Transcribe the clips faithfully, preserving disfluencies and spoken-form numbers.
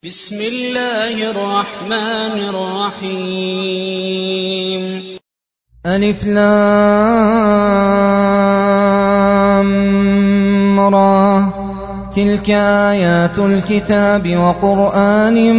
بسم الله الرحمن الرحيم. ألف لام را تلك آيات الكتاب وقرآن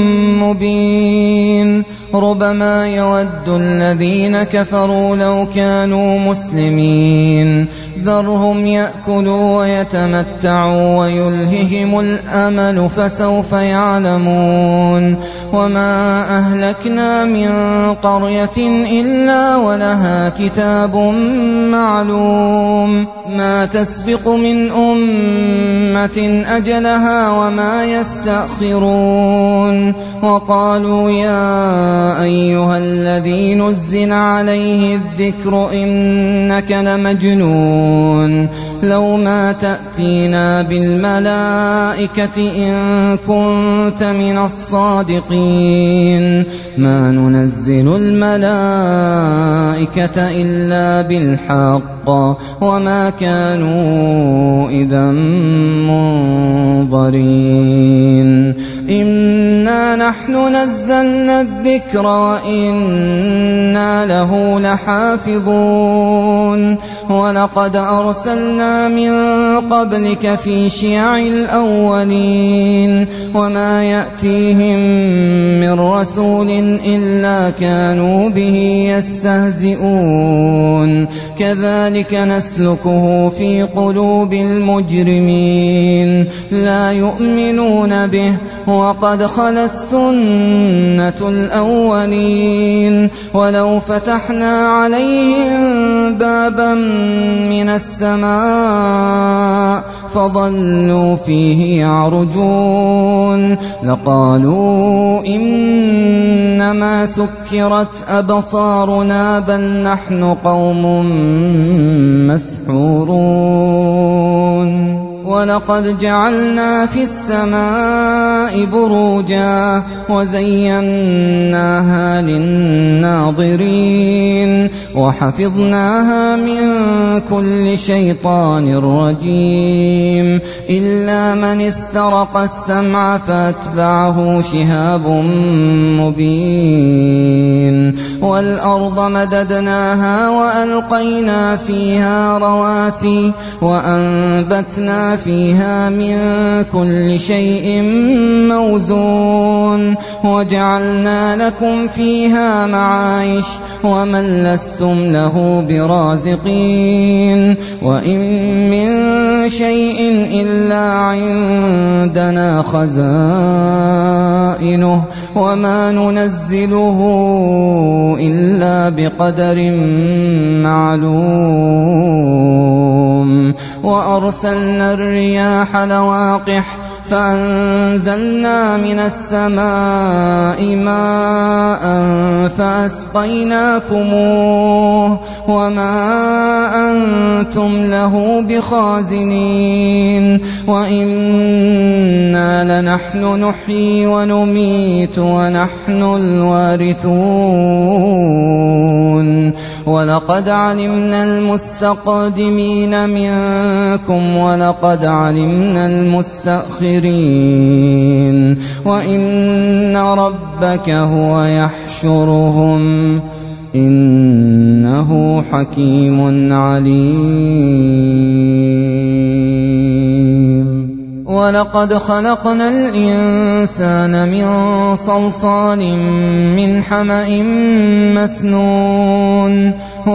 مبين ربما يود الذين كفروا لو كانوا مسلمين ذرهم يأكلوا ويتمتعوا ويلههم الأمل فسوف يعلمون وما أهلكنا من قرية إلا ولها كتاب معلوم ما تسبق من أمة أجلها وما يستأخرون وقالوا يا أيها الذي نزل عليه الذكر إنك لمجنون لو ما تأتينا بالملائكة إن كنت من الصادقين ما ننزل الملائكة إلا بالحق وما كانوا إذا منظرين إنا نحن نزلنا الذكر وإنا له لحافظون ولقد أرسلنا من قبلك في شيع الأولين وما يأتيهم من رسول إلا كانوا به يستهزئون كذلك نسلكه في قلوب المجرمين لا يؤمنون به وقد خلت سنة الأولين ولو فتحنا عليهم بابا من السماء فظلوا فيه يعرجون لقالوا إنما سكرت أبصارنا بل نحن قوم مسحورون ولقد جعلنا في السماء بروجا وزيناها للناظرين وحفظناها من كل شيطان رجيم إلا من استرق السمع فاتبعه شهاب مبين والأرض مددناها وألقينا فيها رواسي وأنبتنا فيها من كل شيء موزون وجعلنا لكم فيها معايش ومن لستم له برازقين وإن من شيء إلا عندنا خزائنه وما ننزله إلا بقدر معلوم وأرسلنا الرياح لواقح فأنزلنا من السماء ماء فأسقيناكموه وما أنتم له بخازنين وإنا لنحن نحيي ونميت ونحن الوارثون ولقد علمنا المستقدمين منكم ولقد علمنا المستأخرين وإن ربك هو يحشرهم إنه حكيم عليم ولقد خلقنا الإنسان من صلصال من حمأ مسنون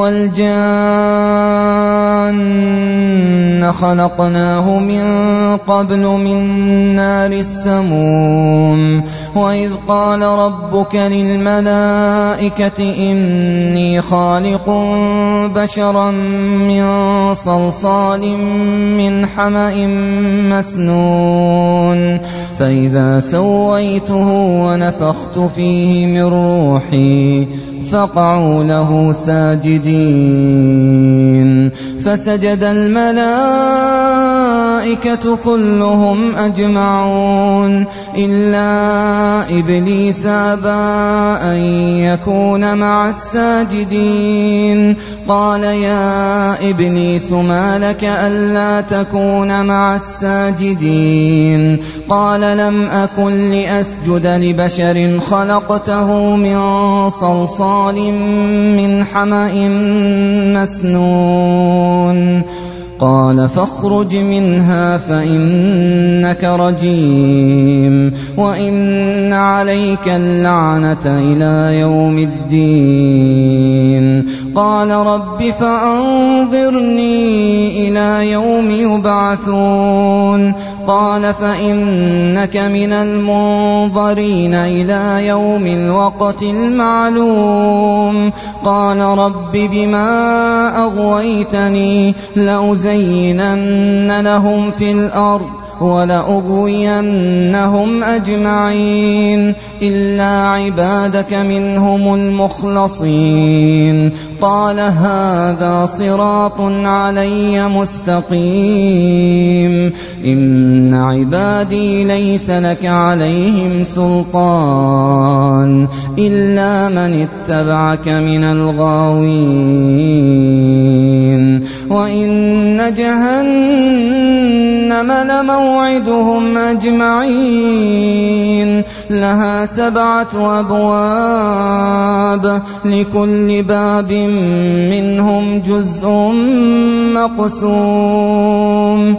والجان خلقناه من قبل من نار السموم وإذ قال ربك للملائكة إني خالق بشرا من صلصال من حمأ مسنون فإذا سويته ونفخت فيه من روحي فقعوا له ساجدين فسجد الملائكة والملائكة كلهم أجمعون إلا إبليس أبى أن يكون مع الساجدين قال يا إبليس ما لك ألا تكون مع الساجدين قال لم أكن لأسجد لبشر خلقته من صلصال من حمأ مسنون قال فاخرج منها فإنك رجيم وإن عليك اللعنة إلى يوم الدين قال رب فأنظرني إلى يوم يبعثون قال فإنك من المنظرين إلى يوم الوقت المعلوم قال رب بما أغويتني لأزينن لهم في الأرض ولأغوينهم أجمعين إلا عبادك منهم المخلصين قال هذا صراط علي مستقيم إن عبادي ليس لك عليهم سلطان إلا من اتبعك من الغاوين وإن جهنم لموعدهم أجمعين لها سبعة أبواب لكل باب منهم جزء مقسوم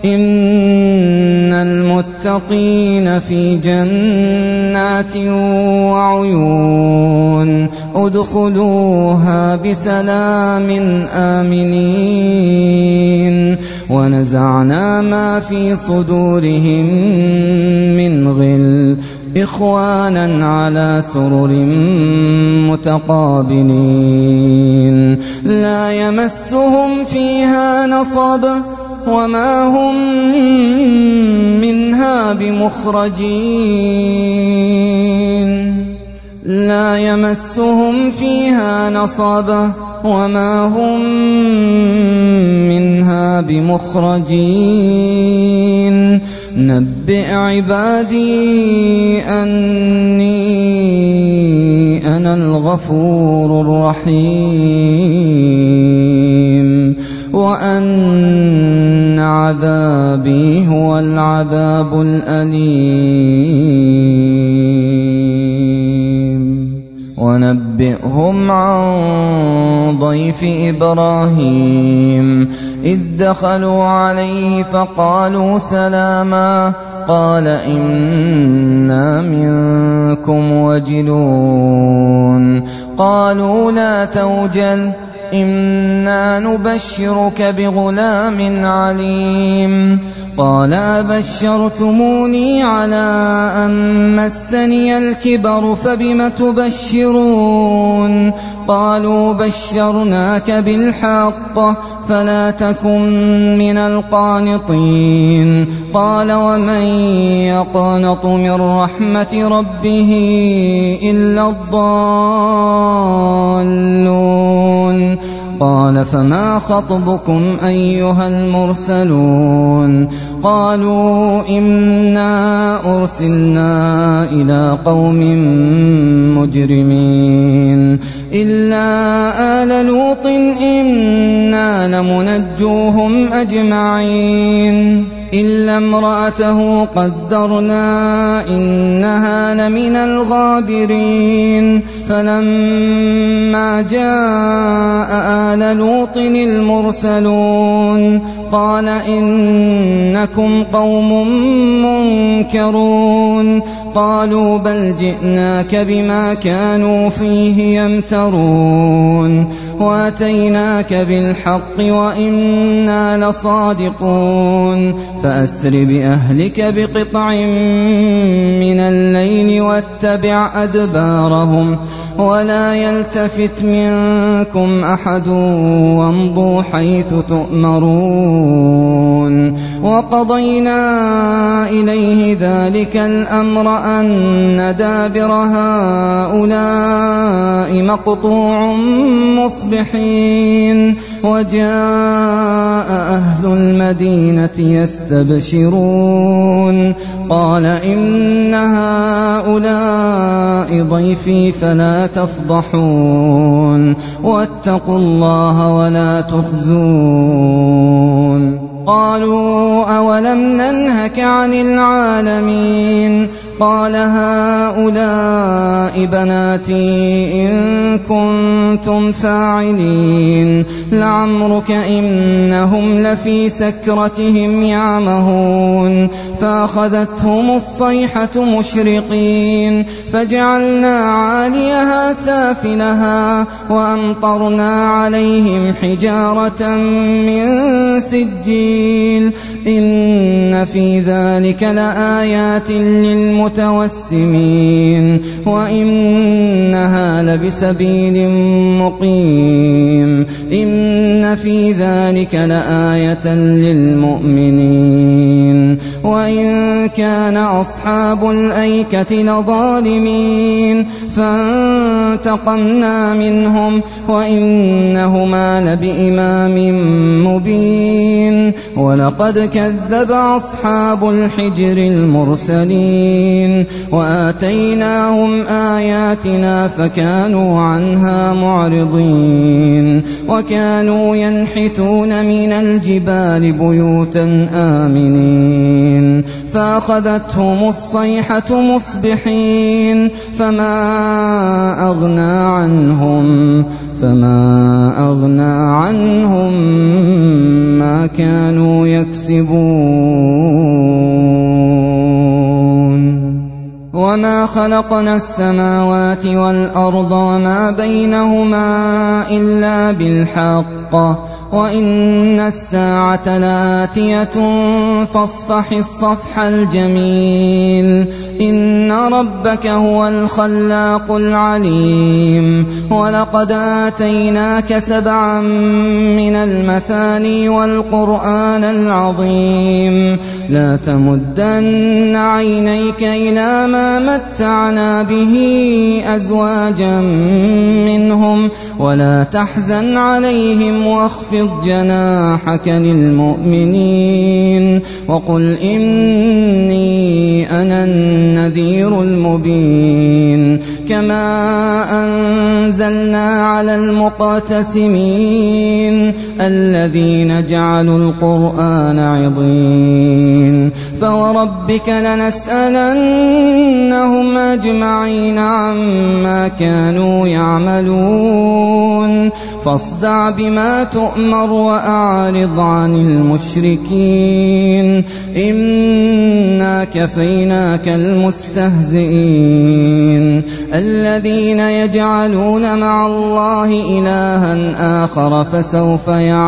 إن المتقين في جنات وعيون ادخلوها بسلام آمنين ونزعنا ما في صدورهم من غل إخوانا على سرر متقابلين لا يمسهم فيها نصب وما هم منها بمخرجين لا يمسهم فيها نصب وما هم منها بمخرجين نبئ عبادي أني أنا الغفور الرحيم وأن عذابي هو العذاب الأليم ونبئهم عن ضيف إبراهيم إذ دخلوا عليه فقالوا سلاما قال إنا منكم وجلون قالوا لا توجل إنا نبشرك بغلام عليم قال أبشرتموني على أن مسني الكبر فبم تبشرون قالوا بشرناك بالحق فلا تكن من القانطين قال ومن يقنط من رحمة ربه إلا الضالون قال فما خطبكم أيها المرسلون قالوا إنا أرسلنا إلى قوم مجرمين إلا آل لوط إنا لمنجوهم أجمعين إلا امرأته قدرنا إنها لمن الغابرين فلما جاء آل لوط المرسلون قال إنكم قوم منكرون قالوا بل جئناك بما كانوا فيه يمترون واتيناك بالحق وإنا لصادقون فأسر بأهلك بقطع من الليل واتبع أدبارهم ولا يلتفت منكم أحد وامضوا حيث تؤمرون يكسبون وقضينا إليه ذلك الأمر أن دابر هؤلاء مقطوع مصبحين وجاء أهل المدينة يستبشرون قال إن هؤلاء ضيفي فلا تفضحون واتقوا الله ولا تخزون قالوا أولم ننهك عن العالمين قال هؤلاء بناتي إن كنتم فاعلين لعمرك إنهم لفي سكرتهم يعمهون فأخذتهم الصيحة مشرقين فجعلنا عاليها سافلها وأمطرنا عليهم حجارة من سجيل إن في ذلك لآيات للمتوسمين وإنها لبسبيل مقيم إن في ذلك لآية للمؤمنين وإن كان أصحاب الأيكة لظالمين فانتقمنا منهم وإنهما لبإمام مبين ولقد كذب أصحاب الحجر المرسلين وآتيناهم آياتنا فكانوا عنها معرضين وكانوا ينحتون من الجبال بيوتا آمنين فأخذتهم الصيحة مصبحين فما أغنى عنهم فما أغنى عنهم ما كانوا يكسبون وما خلقنا السماوات والأرض وما بينهما إلا بالحق وإن الساعة لآتية فاصفح الصفح الجميل إن ربك هو الخلاق العليم ولقد آتيناك سبعا من المثاني والقرآن العظيم لا تمدن عينيك إلى ما متعنا به أزواجا منهم ولا تحزن عليهم واخفض جناحك للمؤمنين وقل إني أنا النذير المبين كما أنزلنا على المقتسمين الذين جعلوا القرآن عضين فوربك لنسألنهم أجمعين عما كانوا يعملون فاصدع بما تؤمر وأعرض عن المشركين إنا كفيناك المستهزئين الذين يجعلون مع الله إلها آخر فسوف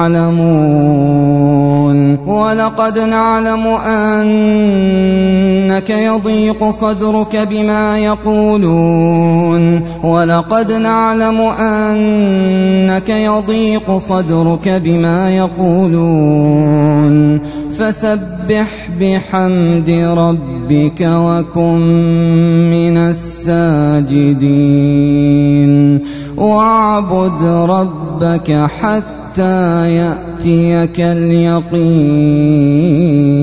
يعلمون ولقد نعلم أنك يضيق صدرك بما يقولون ولقد نعلم أنك يضيق صدرك بما يقولون فسبح بحمد ربك وكن من الساجدين واعبد ربك حتى يأتيك اليقين.